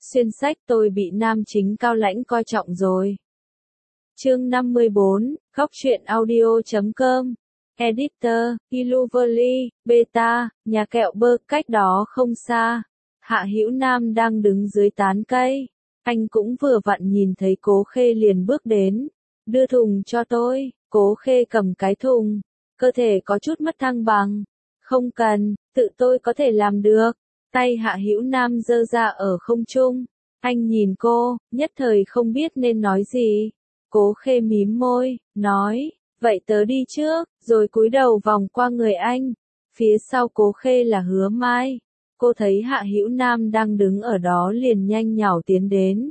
Xuyên sách tôi bị nam chính cao lãnh coi trọng rồi. Chương 54, Góc truyện audio.com. Editor, Iluvely, Beta, nhà kẹo bơ, cách đó không xa. Hạ Hữu Nam đang đứng dưới tán cây. Anh cũng vừa vặn nhìn thấy Cố Khê liền bước đến. Đưa thùng cho tôi. Cố Khê cầm cái thùng. Cơ thể có chút mất thăng bằng. Không cần, tự tôi có thể làm được. Tay Hạ Hữu Nam giơ ra ở không trung. Anh nhìn cô, nhất thời không biết nên nói gì. Cố Khê mím môi, nói, vậy tớ đi trước, rồi cúi đầu vòng qua người anh. Phía sau Cố Khê là Hứa Mai. Cô thấy Hạ Hữu Nam đang đứng ở đó liền nhanh nhảu tiến đến.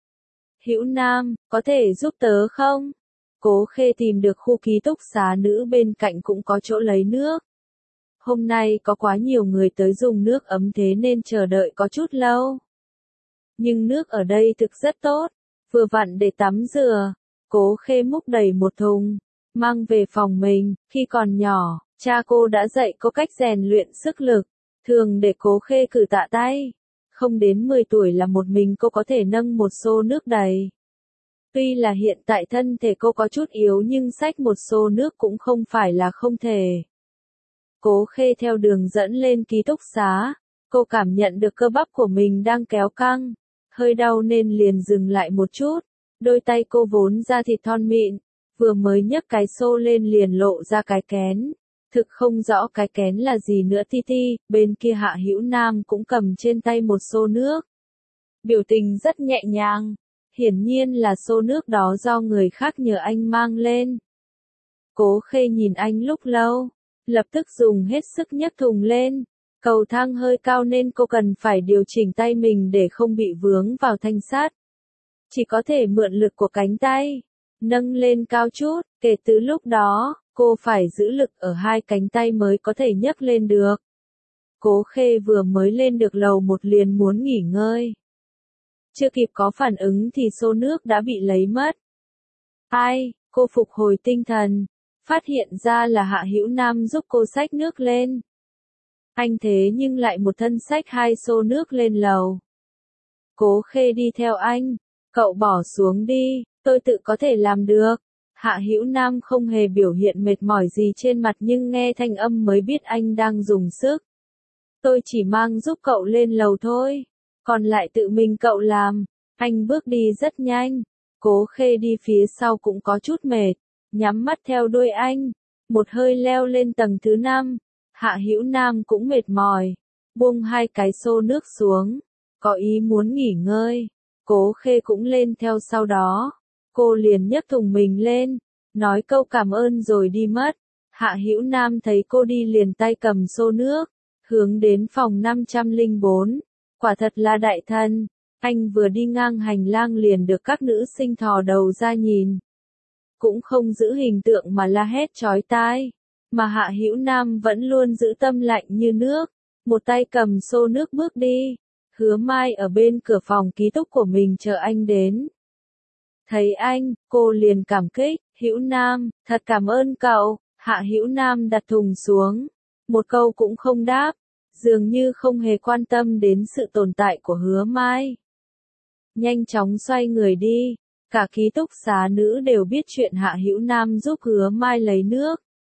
Hữu Nam, có thể giúp tớ không? Cố Khê tìm được khu ký túc xá nữ bên cạnh cũng có chỗ lấy nước. Hôm nay có quá nhiều người tới dùng nước ấm thế nên chờ đợi có chút lâu. Nhưng nước ở đây thực rất tốt, vừa vặn để tắm rửa. Cố Khê múc đầy một thùng, mang về phòng mình. Khi còn nhỏ, cha cô đã dạy cô cách rèn luyện sức lực, thường để Cố Khê cử tạ tay. Không đến 10 tuổi là một mình cô có thể nâng một xô nước đầy. Tuy là hiện tại thân thể cô có chút yếu nhưng xách một xô nước cũng không phải là không thể. Cố Khê theo đường dẫn lên ký túc xá, cô cảm nhận được cơ bắp của mình đang kéo căng, hơi đau nên liền dừng lại một chút. Đôi tay cô vốn da thịt thon mịn, vừa mới nhấc cái xô lên liền lộ ra cái kén. Thực không rõ cái kén là gì nữa Titi, bên kia Hạ Hữu Nam cũng cầm trên tay một xô nước. Biểu tình rất nhẹ nhàng, hiển nhiên là xô nước đó do người khác nhờ anh mang lên. Cố Khê nhìn anh lúc lâu, lập tức dùng hết sức nhấc thùng lên. Cầu thang hơi cao nên cô cần phải điều chỉnh tay mình để không bị vướng vào thanh sắt. Chỉ có thể mượn lực của cánh tay, nâng lên cao chút. Kể từ lúc đó, cô phải giữ lực ở hai cánh tay mới có thể nhấc lên được. Cố Khê vừa mới lên được lầu 1 liền muốn nghỉ ngơi. Chưa kịp có phản ứng thì xô nước đã bị lấy mất. Ai, cô phục hồi tinh thần, phát hiện ra là Hạ Hữu Nam giúp cô xách nước lên. Anh thế nhưng lại một thân xách hai xô nước lên lầu. Cố Khê đi theo anh, cậu bỏ xuống đi, tôi tự có thể làm được. Hạ Hữu Nam không hề biểu hiện mệt mỏi gì trên mặt nhưng nghe thanh âm mới biết anh đang dùng sức. Tôi chỉ mang giúp cậu lên lầu thôi, còn lại tự mình cậu làm. Anh bước đi rất nhanh, Cố Khê đi phía sau cũng có chút mệt, nhắm mắt theo đuôi anh, một hơi leo lên tầng thứ 5. Hạ Hữu Nam cũng mệt mỏi, buông hai cái xô nước xuống, có ý muốn nghỉ ngơi. Cố Khê cũng lên theo sau đó. Cô liền nhấc thùng mình lên, nói câu cảm ơn rồi đi mất. Hạ Hữu Nam thấy cô đi liền tay cầm xô nước, hướng đến phòng 504. Quả thật là đại thân. Anh vừa đi ngang hành lang liền được các nữ sinh thò đầu ra nhìn. Cũng không giữ hình tượng mà la hét chói tai. Mà Hạ Hữu Nam vẫn luôn giữ tâm lạnh như nước. Một tay cầm xô nước bước đi. Hứa Mai ở bên cửa phòng ký túc của mình chờ anh đến. Thấy anh, cô liền cảm kích, Hữu Nam, thật cảm ơn cậu. Hạ Hữu Nam đặt thùng xuống, một câu cũng không đáp, dường như không hề quan tâm đến sự tồn tại của Hứa Mai. Nhanh chóng xoay người đi, cả ký túc xá nữ đều biết chuyện Hạ Hữu Nam giúp Hứa Mai lấy nước.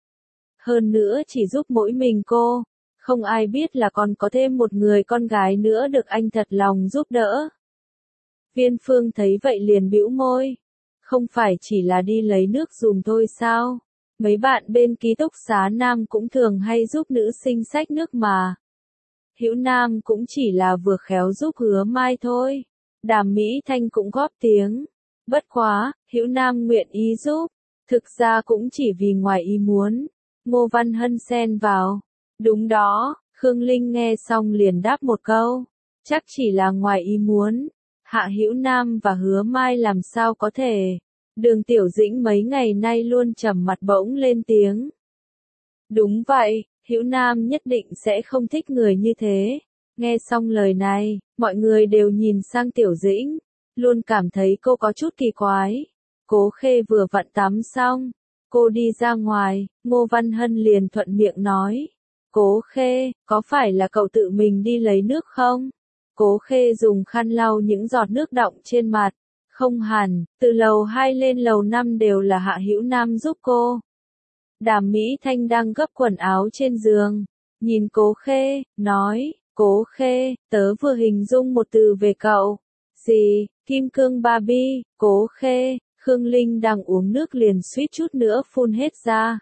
Hơn nữa chỉ giúp mỗi mình cô, không ai biết là còn có thêm một người con gái nữa được anh thật lòng giúp đỡ. Viên Phương thấy vậy liền bĩu môi. Không phải chỉ là đi lấy nước dùng thôi sao? Mấy bạn bên ký túc xá nam cũng thường hay giúp nữ sinh xách nước mà. Hữu Nam cũng chỉ là vừa khéo giúp Hứa Mai thôi. Đàm Mỹ Thanh cũng góp tiếng. Bất quá, Hữu Nam nguyện ý giúp. Thực ra cũng chỉ vì ngoài ý muốn. Ngô Văn Hân xen vào. Đúng đó, Khương Linh nghe xong liền đáp một câu. Chắc chỉ là ngoài ý muốn. Hạ Hữu Nam và Hứa Mai làm sao có thể. Đường Tiểu Dĩnh mấy ngày nay luôn trầm mặt bỗng lên tiếng. Đúng vậy, Hữu Nam nhất định sẽ không thích người như thế. Nghe xong lời này, mọi người đều nhìn sang Tiểu Dĩnh, luôn cảm thấy cô có chút kỳ quái. Cố Khê vừa vặn tắm xong, cô đi ra ngoài, Ngô Văn Hân liền thuận miệng nói. Cố Khê, có phải là cậu tự mình đi lấy nước không? Cố Khê dùng khăn lau những giọt nước đọng trên mặt. Không hẳn, từ lầu 2 lên lầu 5 đều là Hạ Hữu Nam giúp cô. Đàm Mỹ Thanh đang gấp quần áo trên giường. Nhìn Cố Khê, nói, Cố Khê, tớ vừa hình dung một từ về cậu. Gì, kim cương Barbie, Cố Khê, Khương Linh đang uống nước liền suýt chút nữa phun hết ra.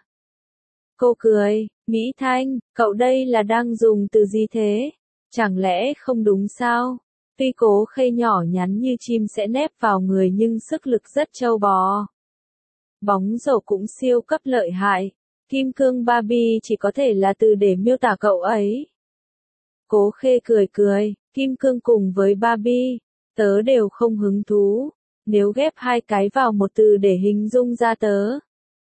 Cô cười, Mỹ Thanh, cậu đây là đang dùng từ gì thế? Chẳng lẽ không đúng sao? Tuy Cố Khê nhỏ nhắn như chim sẽ nép vào người nhưng sức lực rất trâu bò. Bóng rổ cũng siêu cấp lợi hại. Kim cương Barbie chỉ có thể là từ để miêu tả cậu ấy. Cố Khê cười cười, kim cương cùng với Barbie, tớ đều không hứng thú. Nếu ghép hai cái vào một từ để hình dung ra tớ,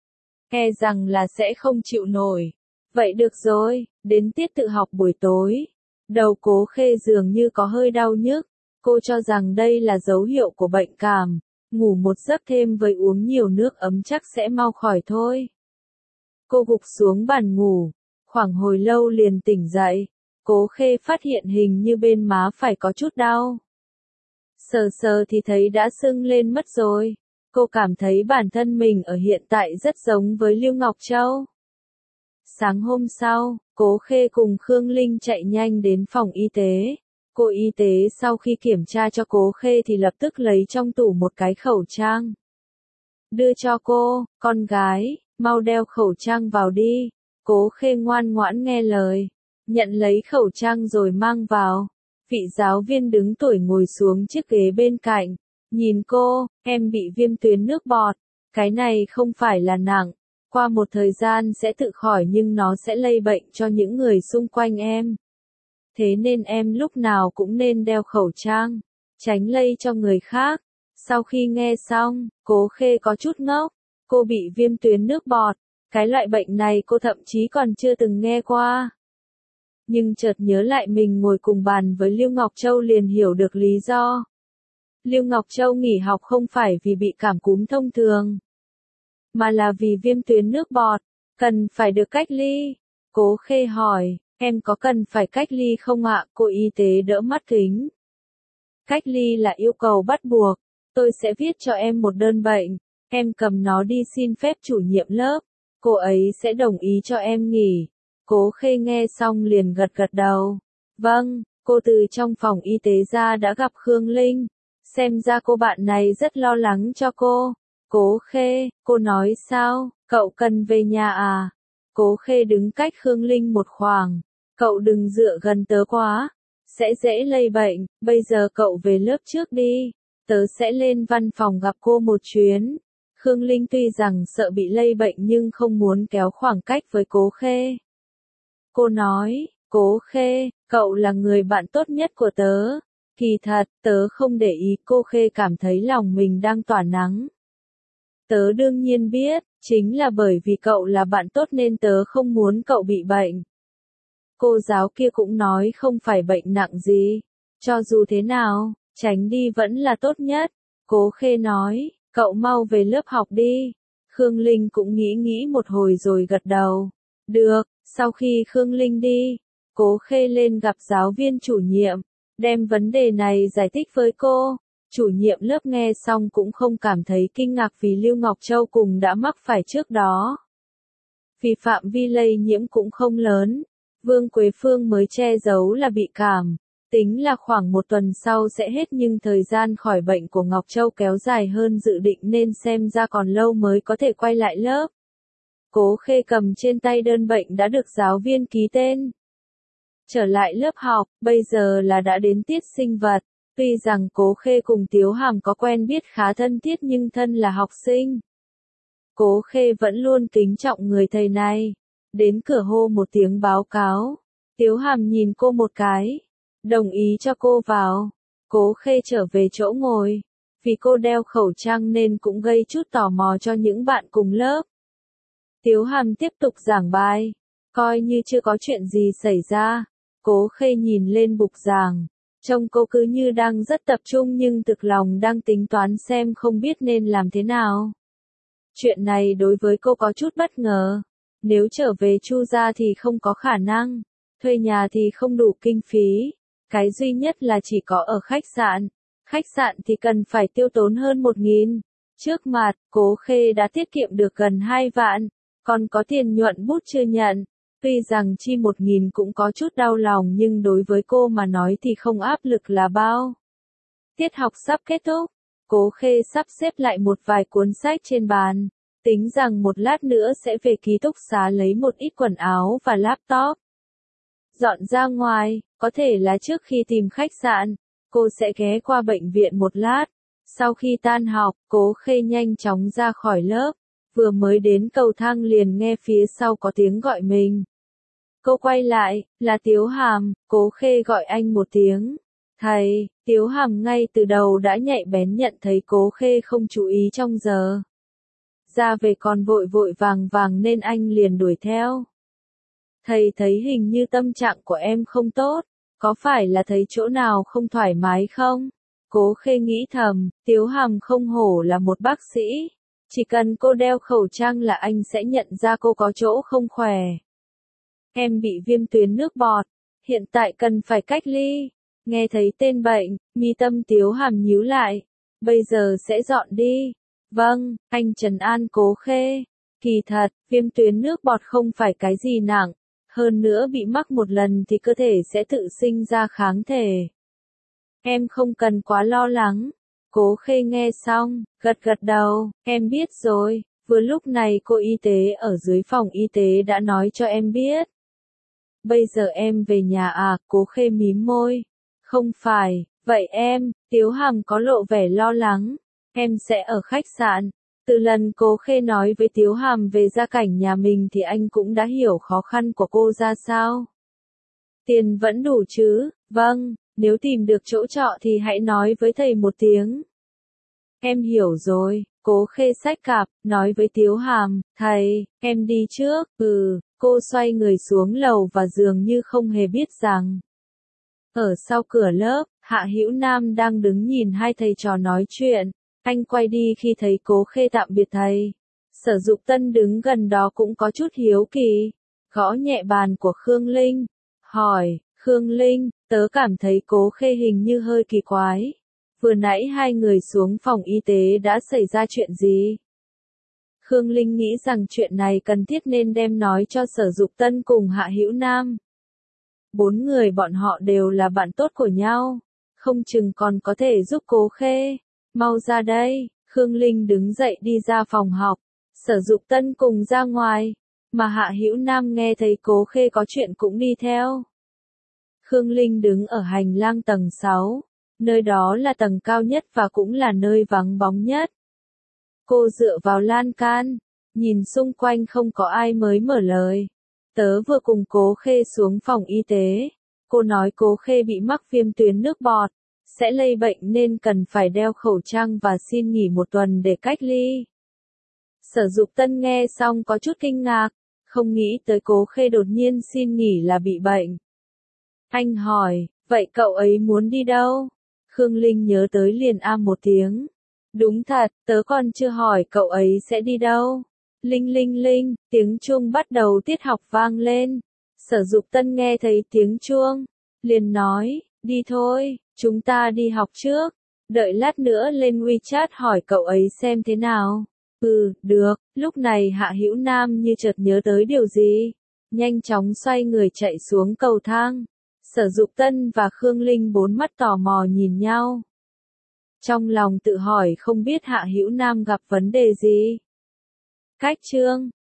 e rằng là sẽ không chịu nổi. Vậy được rồi, đến tiết tự học buổi tối. Đầu Cố Khê dường như có hơi đau nhức. Cô cho rằng đây là dấu hiệu của bệnh cảm. Ngủ một giấc thêm với uống nhiều nước ấm chắc sẽ mau khỏi thôi. Cô gục xuống bàn ngủ. Khoảng hồi lâu liền tỉnh dậy. Cố Khê phát hiện hình như bên má phải có chút đau. Sờ sờ thì thấy đã sưng lên mất rồi. Cô cảm thấy bản thân mình ở hiện tại rất giống với Lưu Ngọc Châu. Sáng hôm sau, Cố Khê cùng Khương Linh chạy nhanh đến phòng y tế. Cô y tế sau khi kiểm tra cho Cố Khê thì lập tức lấy trong tủ một cái khẩu trang. Đưa cho cô, con gái, mau đeo khẩu trang vào đi. Cố Khê ngoan ngoãn nghe lời. Nhận lấy khẩu trang rồi mang vào. Vị giáo viên đứng tuổi ngồi xuống chiếc ghế bên cạnh. Nhìn cô, em bị viêm tuyến nước bọt. Cái này không phải là nặng. Qua một thời gian sẽ tự khỏi nhưng nó sẽ lây bệnh cho những người xung quanh em. Thế nên em lúc nào cũng nên đeo khẩu trang, tránh lây cho người khác. Sau khi nghe xong, Cố Khê có chút ngốc. Cô bị viêm tuyến nước bọt. Cái loại bệnh này cô thậm chí còn chưa từng nghe qua. Nhưng chợt nhớ lại mình ngồi cùng bàn với Lưu Ngọc Châu liền hiểu được lý do. Lưu Ngọc Châu nghỉ học không phải vì bị cảm cúm thông thường, mà là vì viêm tuyến nước bọt, cần phải được cách ly. Cố Khê hỏi, em có cần phải cách ly không ạ? Cô y tế đỡ mắt kính. Cách ly là yêu cầu bắt buộc, tôi sẽ viết cho em một đơn bệnh, em cầm nó đi xin phép chủ nhiệm lớp, cô ấy sẽ đồng ý cho em nghỉ. Cố Khê nghe xong liền gật gật đầu. Vâng, cô từ trong phòng y tế ra đã gặp Khương Linh, xem ra cô bạn này rất lo lắng cho cô. Cố Khê, cô nói sao, cậu cần về nhà à? Cố Khê đứng cách Khương Linh một khoảng. Cậu đừng dựa gần tớ quá, sẽ dễ lây bệnh, bây giờ cậu về lớp trước đi. Tớ sẽ lên văn phòng gặp cô một chuyến. Khương Linh tuy rằng sợ bị lây bệnh nhưng không muốn kéo khoảng cách với Cố Khê. Cô nói, Cố Khê, cậu là người bạn tốt nhất của tớ. Kỳ thật, tớ không để ý. Cô Khê cảm thấy lòng mình đang tỏa nắng. Tớ đương nhiên biết, chính là bởi vì cậu là bạn tốt nên tớ không muốn cậu bị bệnh. Cô giáo kia cũng nói không phải bệnh nặng gì. Cho dù thế nào, tránh đi vẫn là tốt nhất. Cố Khê nói, cậu mau về lớp học đi. Khương Linh cũng nghĩ một hồi rồi gật đầu. Được, sau khi Khương Linh đi, Cố Khê lên gặp giáo viên chủ nhiệm, đem vấn đề này giải thích với cô. Chủ nhiệm lớp nghe xong cũng không cảm thấy kinh ngạc vì Lưu Ngọc Châu cùng đã mắc phải trước đó. Vì phạm vi lây nhiễm cũng không lớn, Vương Quế Phương mới che giấu là bị cảm. Tính là khoảng một tuần sau sẽ hết nhưng thời gian khỏi bệnh của Ngọc Châu kéo dài hơn dự định nên xem ra còn lâu mới có thể quay lại lớp. Cố Khê cầm trên tay đơn bệnh đã được giáo viên ký tên. Trở lại lớp học, bây giờ là đã đến tiết sinh vật. Tuy rằng Cố Khê cùng Tiếu Hàm có quen biết khá thân thiết nhưng thân là học sinh. Cố Khê vẫn luôn kính trọng người thầy này. Đến cửa hô một tiếng báo cáo. Tiếu Hàm nhìn cô một cái, đồng ý cho cô vào. Cố Khê trở về chỗ ngồi. Vì cô đeo khẩu trang nên cũng gây chút tò mò cho những bạn cùng lớp. Tiếu Hàm tiếp tục giảng bài. Coi như chưa có chuyện gì xảy ra. Cố Khê nhìn lên bục giảng. Trông cô cứ như đang rất tập trung nhưng thực lòng đang tính toán xem không biết nên làm thế nào. Chuyện này đối với cô có chút bất ngờ. Nếu trở về Chu gia thì không có khả năng. Thuê nhà thì không đủ kinh phí. Cái duy nhất là chỉ có ở khách sạn. Khách sạn thì cần phải tiêu tốn hơn 1.000. Trước mặt, Cố Khê đã tiết kiệm được gần 2 vạn, còn có tiền nhuận bút chưa nhận. Tuy rằng chi 1.000 cũng có chút đau lòng nhưng đối với cô mà nói thì không áp lực là bao. Tiết học sắp kết thúc, Cố Khê sắp xếp lại một vài cuốn sách trên bàn, tính rằng một lát nữa sẽ về ký túc xá lấy một ít quần áo và laptop. Dọn ra ngoài, có thể là trước khi tìm khách sạn, cô sẽ ghé qua bệnh viện một lát. Sau khi tan học, Cố Khê nhanh chóng ra khỏi lớp, vừa mới đến cầu thang liền nghe phía sau có tiếng gọi mình. Cô quay lại, là Tiếu Hàm. Cố Khê gọi anh một tiếng. Thầy. Tiếu Hàm ngay từ đầu đã nhạy bén nhận thấy Cố Khê không chú ý trong giờ ra về còn vội vội vàng vàng nên anh liền đuổi theo. Thầy thấy hình như tâm trạng của em không tốt, có phải là thấy chỗ nào không thoải mái không? Cố Khê nghĩ thầm, Tiếu Hàm không hổ là một bác sĩ, chỉ cần cô đeo khẩu trang là anh sẽ nhận ra cô có chỗ không khỏe. Em bị viêm tuyến nước bọt, hiện tại cần phải cách ly. Nghe thấy tên bệnh, mi tâm Tiếu Hàm nhíu lại. Bây giờ sẽ dọn đi. Vâng, anh trấn an Cố Khê. Kỳ thật, viêm tuyến nước bọt không phải cái gì nặng. Hơn nữa bị mắc một lần thì cơ thể sẽ tự sinh ra kháng thể. Em không cần quá lo lắng. Cố Khê nghe xong, gật gật đầu. Em biết rồi, vừa lúc này cô y tế ở dưới phòng y tế đã nói cho em biết. Bây giờ em về nhà à? Cố Khê mím môi. Không phải, vậy em, Tiếu Hàm có lộ vẻ lo lắng. Em sẽ ở khách sạn. Từ lần Cố Khê nói với Tiếu Hàm về gia cảnh nhà mình thì anh cũng đã hiểu khó khăn của cô ra sao. Tiền vẫn đủ chứ? Vâng, nếu tìm được chỗ trọ thì hãy nói với thầy một tiếng. Em hiểu rồi. Cố Khê xách cặp, nói với Tiếu Hàm, thầy, em đi trước. Cô xoay người xuống lầu và dường như không hề biết rằng. Ở sau cửa lớp, Hạ Hữu Nam đang đứng nhìn hai thầy trò nói chuyện. Anh quay đi khi thấy Cố Khê tạm biệt thầy. Sở Dục Tân đứng gần đó cũng có chút hiếu kỳ. Gõ nhẹ bàn của Khương Linh. Hỏi, Khương Linh, tớ cảm thấy Cố Khê hình như hơi kỳ quái. Vừa nãy hai người xuống phòng y tế đã xảy ra chuyện gì? Khương Linh nghĩ rằng chuyện này cần thiết nên đem nói cho Sở Dục Tân cùng Hạ Hữu Nam. 4 người bọn họ đều là bạn tốt của nhau. Không chừng còn có thể giúp Cố Khê. Mau ra đây. Khương Linh đứng dậy đi ra phòng học. Sở Dục Tân cùng ra ngoài. Mà Hạ Hữu Nam nghe thấy Cố Khê có chuyện cũng đi theo. Khương Linh đứng ở hành lang tầng 6. Nơi đó là tầng cao nhất và cũng là nơi vắng bóng nhất. Cô dựa vào lan can. Nhìn xung quanh không có ai mới mở lời. Tớ vừa cùng Cố Khê xuống phòng y tế. Cô nói Cố Khê bị mắc viêm tuyến nước bọt. Sẽ lây bệnh nên cần phải đeo khẩu trang và xin nghỉ 1 tuần để cách ly. Sở Dục Tân nghe xong có chút kinh ngạc. Không nghĩ tới Cố Khê đột nhiên xin nghỉ là bị bệnh. Anh hỏi, vậy cậu ấy muốn đi đâu? Khương Linh nhớ tới liền một tiếng. Đúng thật, tớ còn chưa hỏi cậu ấy sẽ đi đâu. Linh linh linh, tiếng chuông bắt đầu tiết học vang lên. Sở Dục Tân nghe thấy tiếng chuông, liền nói, đi thôi, chúng ta đi học trước. Đợi lát nữa lên WeChat hỏi cậu ấy xem thế nào. Được. Lúc này Hạ Hữu Nam như chợt nhớ tới điều gì. Nhanh chóng xoay người chạy xuống cầu thang. Sở Dục Tân và Khương Linh 4 mắt tò mò nhìn nhau. Trong lòng tự hỏi không biết Hạ Hữu Nam gặp vấn đề gì. Cách chương